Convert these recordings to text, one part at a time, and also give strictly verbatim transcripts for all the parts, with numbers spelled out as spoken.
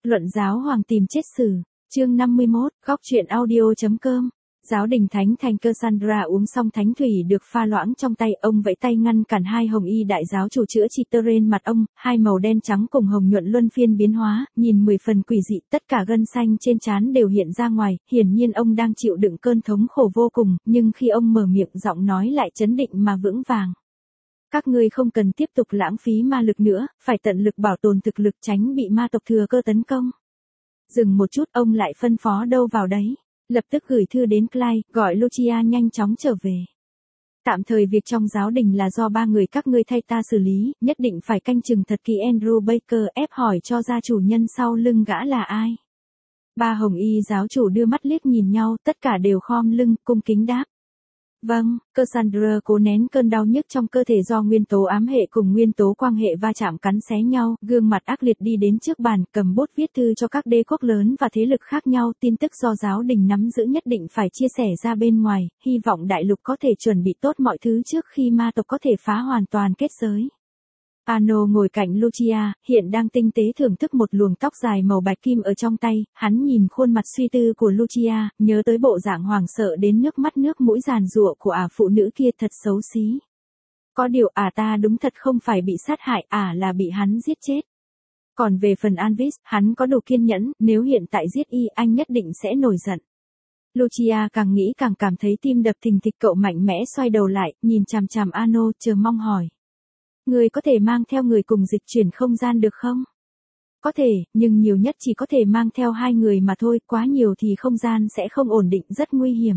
Luận giáo hoàng tìm chết xử, chương năm mươi mốt, góc truyện audio.com. Giáo đình thánh thành Cassandra uống xong thánh thủy được pha loãng trong tay, ông vẫy tay ngăn cản hai hồng y đại giáo chủ chữa trị tơ rên mặt ông, hai màu đen trắng cùng hồng nhuận luân phiên biến hóa, nhìn mười phần quỷ dị, tất cả gân xanh trên trán đều hiện ra ngoài, hiển nhiên ông đang chịu đựng cơn thống khổ vô cùng, nhưng khi ông mở miệng giọng nói lại trấn định mà vững vàng. Các ngươi không cần tiếp tục lãng phí ma lực nữa, phải tận lực bảo tồn thực lực tránh bị ma tộc thừa cơ tấn công. Dừng một chút, ông lại phân phó đâu vào đấy. Lập tức gửi thư đến Clyde, gọi Lucia nhanh chóng trở về. Tạm thời việc trong giáo đình là do ba người các ngươi thay ta xử lý, nhất định phải canh chừng thật kỹ. Andrew Baker ép hỏi cho ra chủ nhân sau lưng gã là ai. Ba hồng y giáo chủ đưa mắt liếc nhìn nhau, tất cả đều khom lưng, cung kính đáp. Vâng, Cassandra cố nén cơn đau nhức trong cơ thể do nguyên tố ám hệ cùng nguyên tố quang hệ va chạm cắn xé nhau, gương mặt ác liệt đi đến trước bàn, cầm bút viết thư cho các đế quốc lớn và thế lực khác nhau, tin tức do giáo đình nắm giữ nhất định phải chia sẻ ra bên ngoài, hy vọng đại lục có thể chuẩn bị tốt mọi thứ trước khi ma tộc có thể phá hoàn toàn kết giới. Ano ngồi cạnh Lucia, hiện đang tinh tế thưởng thức một luồng tóc dài màu bạch kim ở trong tay, hắn nhìn khuôn mặt suy tư của Lucia, nhớ tới bộ dạng hoảng sợ đến nước mắt nước mũi giàn giụa của ả phụ nữ kia thật xấu xí. Có điều ả ta đúng thật không phải bị sát hại, ả là bị hắn giết chết. Còn về phần Anvis, hắn có đủ kiên nhẫn, nếu hiện tại giết y anh nhất định sẽ nổi giận. Lucia càng nghĩ càng cảm thấy tim đập thình thịch, cậu mạnh mẽ xoay đầu lại, nhìn chằm chằm Ano, chờ mong hỏi. Người có thể mang theo người cùng dịch chuyển không gian được không? Có thể, nhưng nhiều nhất chỉ có thể mang theo hai người mà thôi, quá nhiều thì không gian sẽ không ổn định, rất nguy hiểm.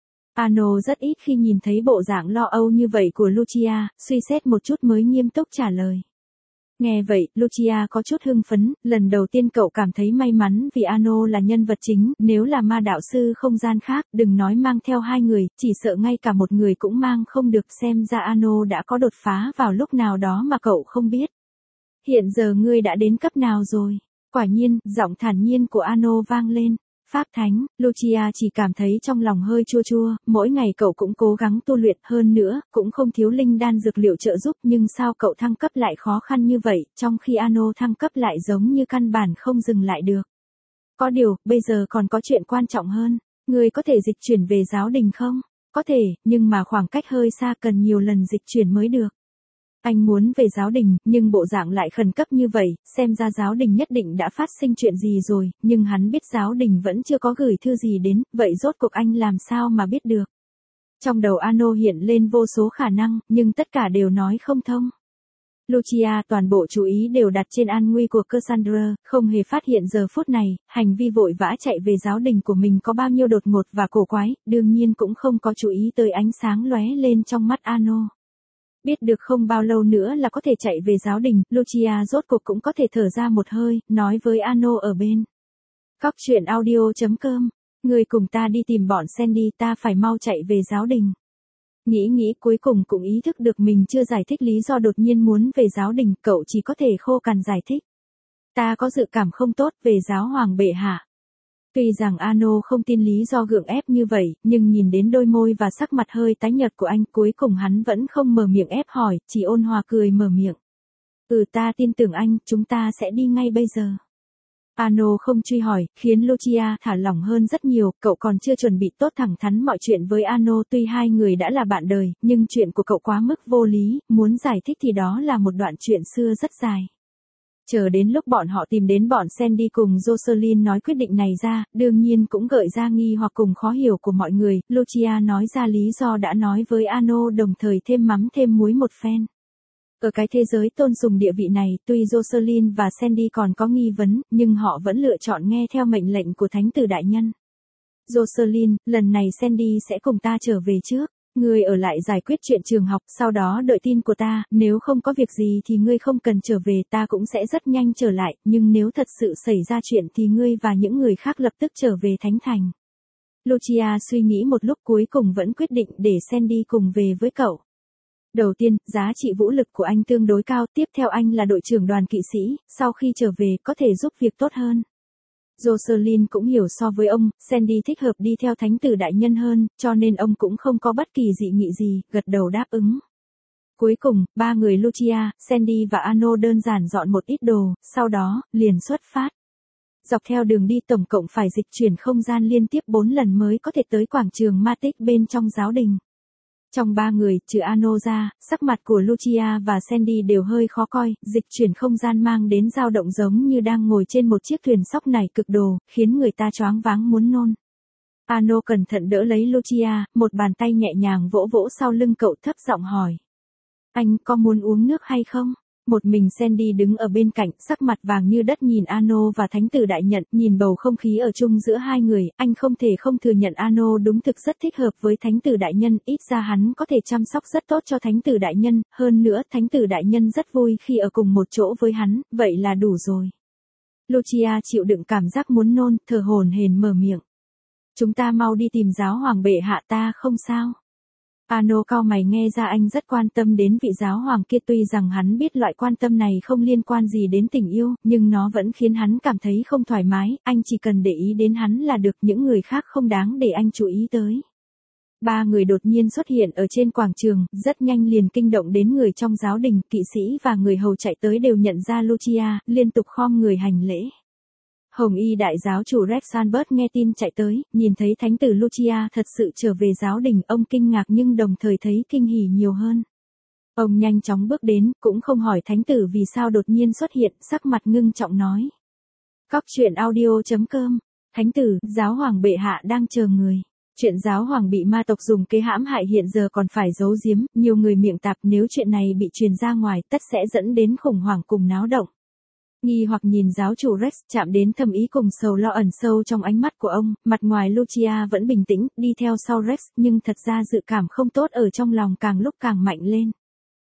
Ano rất ít khi nhìn thấy bộ dạng lo âu như vậy của Lucia, suy xét một chút mới nghiêm túc trả lời. Nghe vậy, Lucia có chút hưng phấn, lần đầu tiên cậu cảm thấy may mắn vì Ano là nhân vật chính, nếu là ma đạo sư không gian khác, đừng nói mang theo hai người, chỉ sợ ngay cả một người cũng mang không được, xem ra Ano đã có đột phá vào lúc nào đó mà cậu không biết. Hiện giờ ngươi đã đến cấp nào rồi? Quả nhiên, giọng thản nhiên của Ano vang lên. Pháp thánh, Lucia chỉ cảm thấy trong lòng hơi chua chua, mỗi ngày cậu cũng cố gắng tu luyện, hơn nữa, cũng không thiếu linh đan dược liệu trợ giúp, nhưng sao cậu thăng cấp lại khó khăn như vậy, trong khi Ano thăng cấp lại giống như căn bản không dừng lại được. Có điều, bây giờ còn có chuyện quan trọng hơn, người có thể dịch chuyển về giáo đình không? Có thể, nhưng mà khoảng cách hơi xa, cần nhiều lần dịch chuyển mới được. Anh muốn về giáo đình, nhưng bộ dạng lại khẩn cấp như vậy, xem ra giáo đình nhất định đã phát sinh chuyện gì rồi, nhưng hắn biết giáo đình vẫn chưa có gửi thư gì đến, vậy rốt cuộc anh làm sao mà biết được. Trong đầu Ano hiện lên vô số khả năng, nhưng tất cả đều nói không thông. Lucia toàn bộ chú ý đều đặt trên an nguy của Cassandra, không hề phát hiện giờ phút này, hành vi vội vã chạy về giáo đình của mình có bao nhiêu đột ngột và cổ quái, đương nhiên cũng không có chú ý tới ánh sáng lóe lên trong mắt Ano. Biết được không bao lâu nữa là có thể chạy về giáo đình, Lucia rốt cuộc cũng có thể thở ra một hơi, nói với Ano ở bên. Góc truyện audio.com, người cùng ta đi tìm bọn Sandy, ta phải mau chạy về giáo đình. Nghĩ nghĩ cuối cùng cũng ý thức được mình chưa giải thích lý do đột nhiên muốn về giáo đình, cậu chỉ có thể khô cằn giải thích. Ta có dự cảm không tốt về giáo hoàng bệ hạ. Tuy rằng Ano không tin lý do gượng ép như vậy, nhưng nhìn đến đôi môi và sắc mặt hơi tái nhợt của anh, cuối cùng hắn vẫn không mở miệng ép hỏi, chỉ ôn hòa cười mở miệng. Ừ, ta tin tưởng anh, chúng ta sẽ đi ngay bây giờ. Ano không truy hỏi, khiến Lucia thả lỏng hơn rất nhiều, cậu còn chưa chuẩn bị tốt thẳng thắn mọi chuyện với Ano, tuy hai người đã là bạn đời, nhưng chuyện của cậu quá mức vô lý, muốn giải thích thì đó là một đoạn chuyện xưa rất dài. Chờ đến lúc bọn họ tìm đến bọn Sandy cùng Jocelyn nói quyết định này ra, đương nhiên cũng gợi ra nghi hoặc cùng khó hiểu của mọi người, Lucia nói ra lý do đã nói với Ano, đồng thời thêm mắm thêm muối một phen. Ở cái thế giới tôn sùng địa vị này, tuy Jocelyn và Sandy còn có nghi vấn, nhưng họ vẫn lựa chọn nghe theo mệnh lệnh của Thánh tử đại nhân. Jocelyn, lần này Sandy sẽ cùng ta trở về trước. Ngươi ở lại giải quyết chuyện trường học, sau đó đợi tin của ta, nếu không có việc gì thì ngươi không cần trở về, ta cũng sẽ rất nhanh trở lại, nhưng nếu thật sự xảy ra chuyện thì ngươi và những người khác lập tức trở về Thánh Thành. Lucia suy nghĩ một lúc cuối cùng vẫn quyết định để Sandy cùng về với cậu. Đầu tiên, giá trị vũ lực của anh tương đối cao, tiếp theo anh là đội trưởng đoàn kỵ sĩ, sau khi trở về có thể giúp việc tốt hơn. Jocelyn cũng hiểu so với ông, Sandy thích hợp đi theo thánh tử đại nhân hơn, cho nên ông cũng không có bất kỳ dị nghị gì, gật đầu đáp ứng. Cuối cùng, ba người Lucia, Sandy và Ano đơn giản dọn một ít đồ, sau đó, liền xuất phát. Dọc theo đường đi tổng cộng phải dịch chuyển không gian liên tiếp bốn lần mới có thể tới quảng trường Matic bên trong giáo đình. Trong ba người, trừ Ano ra, sắc mặt của Lucia và Sandy đều hơi khó coi, dịch chuyển không gian mang đến dao động giống như đang ngồi trên một chiếc thuyền sóc nảy cực đồ, khiến người ta choáng váng muốn nôn. Ano cẩn thận đỡ lấy Lucia, một bàn tay nhẹ nhàng vỗ vỗ sau lưng cậu thấp giọng hỏi. Anh có muốn uống nước hay không? Một mình Sandy đứng ở bên cạnh, sắc mặt vàng như đất nhìn Ano và Thánh tử đại nhận, nhìn bầu không khí ở chung giữa hai người, anh không thể không thừa nhận Ano đúng thực rất thích hợp với Thánh tử đại nhân, ít ra hắn có thể chăm sóc rất tốt cho Thánh tử đại nhân, hơn nữa Thánh tử đại nhân rất vui khi ở cùng một chỗ với hắn, vậy là đủ rồi. Lucia chịu đựng cảm giác muốn nôn, thở hổn hển mở miệng. Chúng ta mau đi tìm giáo hoàng bệ hạ ta không sao. Ano cau mày nghe ra anh rất quan tâm đến vị giáo hoàng kia, tuy rằng hắn biết loại quan tâm này không liên quan gì đến tình yêu, nhưng nó vẫn khiến hắn cảm thấy không thoải mái, anh chỉ cần để ý đến hắn là được, những người khác không đáng để anh chú ý tới. Ba người đột nhiên xuất hiện ở trên quảng trường, rất nhanh liền kinh động đến người trong giáo đình, kỵ sĩ và người hầu chạy tới đều nhận ra Lucia, liên tục khom người hành lễ. Hồng y đại giáo chủ Rex Albert nghe tin chạy tới, nhìn thấy thánh tử Lucia thật sự trở về giáo đình, ông kinh ngạc nhưng đồng thời thấy kinh hỉ nhiều hơn. Ông nhanh chóng bước đến, cũng không hỏi thánh tử vì sao đột nhiên xuất hiện, sắc mặt ngưng trọng nói. Cóc truyện audio chấm com, thánh tử, giáo hoàng bệ hạ đang chờ người. Chuyện giáo hoàng bị ma tộc dùng kế hãm hại hiện giờ còn phải giấu giếm, nhiều người miệng tạp, nếu chuyện này bị truyền ra ngoài tất sẽ dẫn đến khủng hoảng cùng náo động. Nghi hoặc nhìn giáo chủ Rex, chạm đến thâm ý cùng sầu lo ẩn sâu trong ánh mắt của ông, mặt ngoài Lucia vẫn bình tĩnh, đi theo sau Rex, nhưng thật ra dự cảm không tốt ở trong lòng càng lúc càng mạnh lên.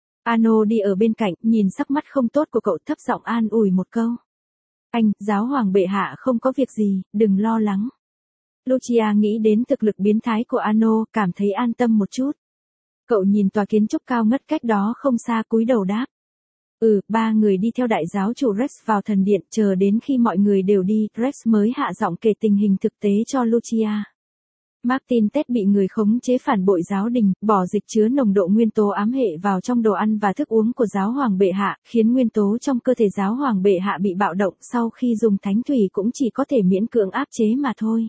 Ano đi ở bên cạnh, nhìn sắc mắt không tốt của cậu thấp giọng an ủi một câu. Anh, giáo hoàng bệ hạ không có việc gì, đừng lo lắng. Lucia nghĩ đến thực lực biến thái của Ano, cảm thấy an tâm một chút. Cậu nhìn tòa kiến trúc cao ngất cách đó không xa cúi đầu đáp. Ừ, ba người đi theo đại giáo chủ Rex vào thần điện, chờ đến khi mọi người đều đi, Rex mới hạ giọng kể tình hình thực tế cho Lucia. Martin Ted bị người khống chế phản bội giáo đình, bỏ dịch chứa nồng độ nguyên tố ám hệ vào trong đồ ăn và thức uống của giáo hoàng bệ hạ, khiến nguyên tố trong cơ thể giáo hoàng bệ hạ bị bạo động, sau khi dùng thánh thủy cũng chỉ có thể miễn cưỡng áp chế mà thôi.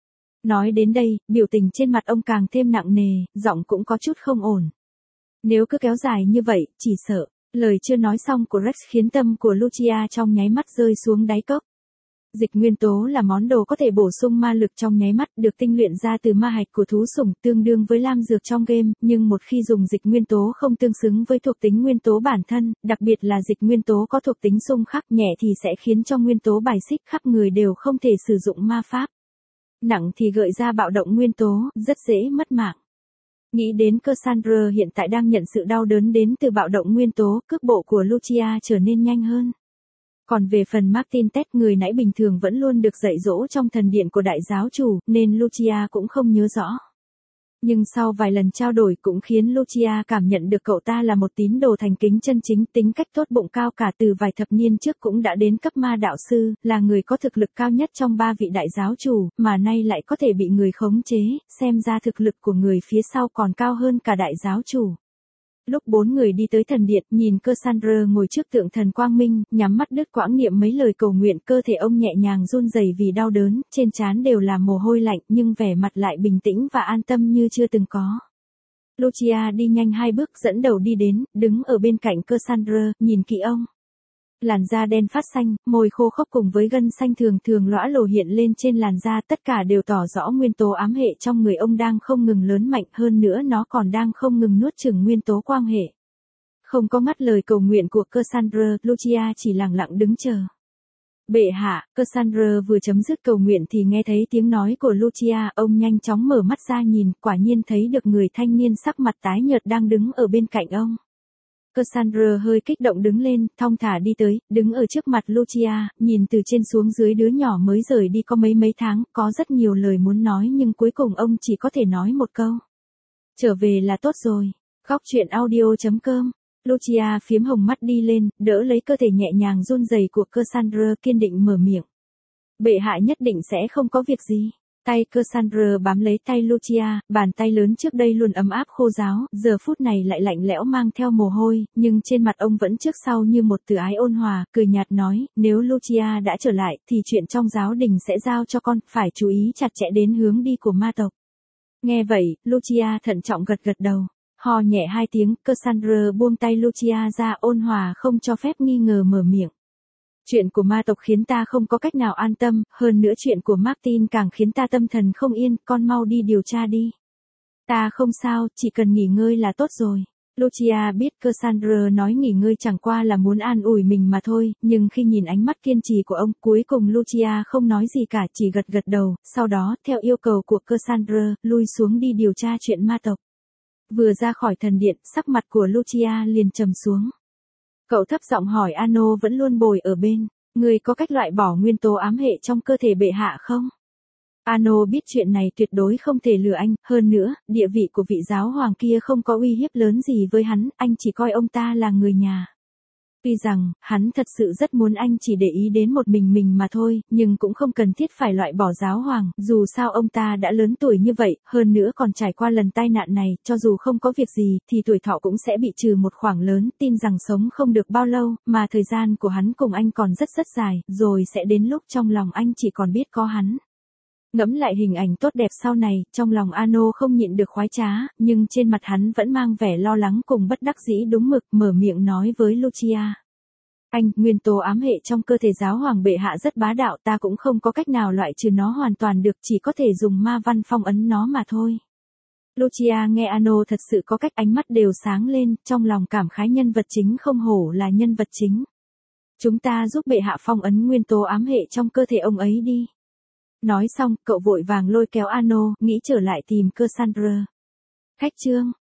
Nói đến đây, biểu tình trên mặt ông càng thêm nặng nề, giọng cũng có chút không ổn. Nếu cứ kéo dài như vậy, chỉ sợ. Lời chưa nói xong của Rex khiến tâm của Lucia trong nháy mắt rơi xuống đáy cốc. Dịch nguyên tố là món đồ có thể bổ sung ma lực trong nháy mắt, được tinh luyện ra từ ma hạch của thú sủng, tương đương với lam dược trong game, nhưng một khi dùng dịch nguyên tố không tương xứng với thuộc tính nguyên tố bản thân, đặc biệt là dịch nguyên tố có thuộc tính xung khắc nhẹ thì sẽ khiến cho nguyên tố bài xích, khắp người đều không thể sử dụng ma pháp. Nặng thì gợi ra bạo động nguyên tố, rất dễ mất mạng. Nghĩ đến Cassandra hiện tại đang nhận sự đau đớn đến từ bạo động nguyên tố, cước bộ của Lucia trở nên nhanh hơn. Còn về phần Martin Ted, người nãy bình thường vẫn luôn được dạy dỗ trong thần điện của đại giáo chủ, nên Lucia cũng không nhớ rõ. Nhưng sau vài lần trao đổi cũng khiến Lucia cảm nhận được cậu ta là một tín đồ thành kính chân chính, tính cách tốt bụng cao cả, từ vài thập niên trước cũng đã đến cấp ma đạo sư, là người có thực lực cao nhất trong ba vị đại giáo chủ, mà nay lại có thể bị người khống chế, xem ra thực lực của người phía sau còn cao hơn cả đại giáo chủ. Lúc bốn người đi tới thần điện, nhìn Cassandra ngồi trước tượng thần quang minh, nhắm mắt đứt quãng niệm mấy lời cầu nguyện, cơ thể ông nhẹ nhàng run rẩy vì đau đớn, trên trán đều là mồ hôi lạnh, nhưng vẻ mặt lại bình tĩnh và an tâm như chưa từng có. Lucia đi nhanh hai bước dẫn đầu đi đến, đứng ở bên cạnh Cassandra, nhìn kỹ ông. Làn da đen phát xanh, môi khô khốc cùng với gân xanh thường thường lõa lồ hiện lên trên làn da, tất cả đều tỏ rõ nguyên tố ám hệ trong người ông đang không ngừng lớn mạnh, hơn nữa nó còn đang không ngừng nuốt chửng nguyên tố quang hệ. Không có ngắt lời cầu nguyện của Cassandra, Lucia chỉ lặng lặng đứng chờ. Bệ hạ, Cassandra vừa chấm dứt cầu nguyện thì nghe thấy tiếng nói của Lucia, ông nhanh chóng mở mắt ra nhìn, quả nhiên thấy được người thanh niên sắc mặt tái nhợt đang đứng ở bên cạnh ông. Cassandra hơi kích động đứng lên, thong thả đi tới, đứng ở trước mặt Lucia, nhìn từ trên xuống dưới đứa nhỏ mới rời đi có mấy mấy tháng, có rất nhiều lời muốn nói nhưng cuối cùng ông chỉ có thể nói một câu. Trở về là tốt rồi. Góc truyện audio chấm com. Lucia phiếm hồng mắt đi lên, đỡ lấy cơ thể nhẹ nhàng run rẩy của Cassandra, kiên định mở miệng. Bệ hạ nhất định sẽ không có việc gì. Tay Cassandra bám lấy tay Lucia, bàn tay lớn trước đây luôn ấm áp khô ráo, giờ phút này lại lạnh lẽo mang theo mồ hôi, nhưng trên mặt ông vẫn trước sau như một từ ái ôn hòa, cười nhạt nói, nếu Lucia đã trở lại, thì chuyện trong giáo đình sẽ giao cho con, phải chú ý chặt chẽ đến hướng đi của ma tộc. Nghe vậy, Lucia thận trọng gật gật đầu. Ho nhẹ hai tiếng, Cassandra buông tay Lucia ra, ôn hòa không cho phép nghi ngờ mở miệng. Chuyện của ma tộc khiến ta không có cách nào an tâm, hơn nữa chuyện của Martin càng khiến ta tâm thần không yên, con mau đi điều tra đi. Ta không sao, chỉ cần nghỉ ngơi là tốt rồi. Lucia biết Cassandra nói nghỉ ngơi chẳng qua là muốn an ủi mình mà thôi, nhưng khi nhìn ánh mắt kiên trì của ông, cuối cùng Lucia không nói gì cả, chỉ gật gật đầu, sau đó, theo yêu cầu của Cassandra, lui xuống đi điều tra chuyện ma tộc. Vừa ra khỏi thần điện, sắc mặt của Lucia liền trầm xuống. Cậu thấp giọng hỏi Ano vẫn luôn bồi ở bên, người có cách loại bỏ nguyên tố ám hệ trong cơ thể bệ hạ không? Ano biết chuyện này tuyệt đối không thể lừa anh, hơn nữa, địa vị của vị giáo hoàng kia không có uy hiếp lớn gì với hắn, anh chỉ coi ông ta là người nhà. Tuy rằng, hắn thật sự rất muốn anh chỉ để ý đến một mình mình mà thôi, nhưng cũng không cần thiết phải loại bỏ giáo hoàng, dù sao ông ta đã lớn tuổi như vậy, hơn nữa còn trải qua lần tai nạn này, cho dù không có việc gì, thì tuổi thọ cũng sẽ bị trừ một khoảng lớn, tin rằng sống không được bao lâu, mà thời gian của hắn cùng anh còn rất rất dài, rồi sẽ đến lúc trong lòng anh chỉ còn biết có hắn. Ngẫm lại hình ảnh tốt đẹp sau này, trong lòng Ano không nhịn được khoái trá, nhưng trên mặt hắn vẫn mang vẻ lo lắng cùng bất đắc dĩ đúng mực, mở miệng nói với Lucia. Anh, nguyên tố ám hệ trong cơ thể giáo hoàng bệ hạ rất bá đạo, ta cũng không có cách nào loại trừ nó hoàn toàn được, chỉ có thể dùng ma văn phong ấn nó mà thôi. Lucia nghe Ano thật sự có cách, ánh mắt đều sáng lên, trong lòng cảm khái nhân vật chính không hổ là nhân vật chính. Chúng ta giúp bệ hạ phong ấn nguyên tố ám hệ trong cơ thể ông ấy đi. Nói xong, cậu vội vàng lôi kéo Ano, nghĩ trở lại tìm Cassandra. Khách chương.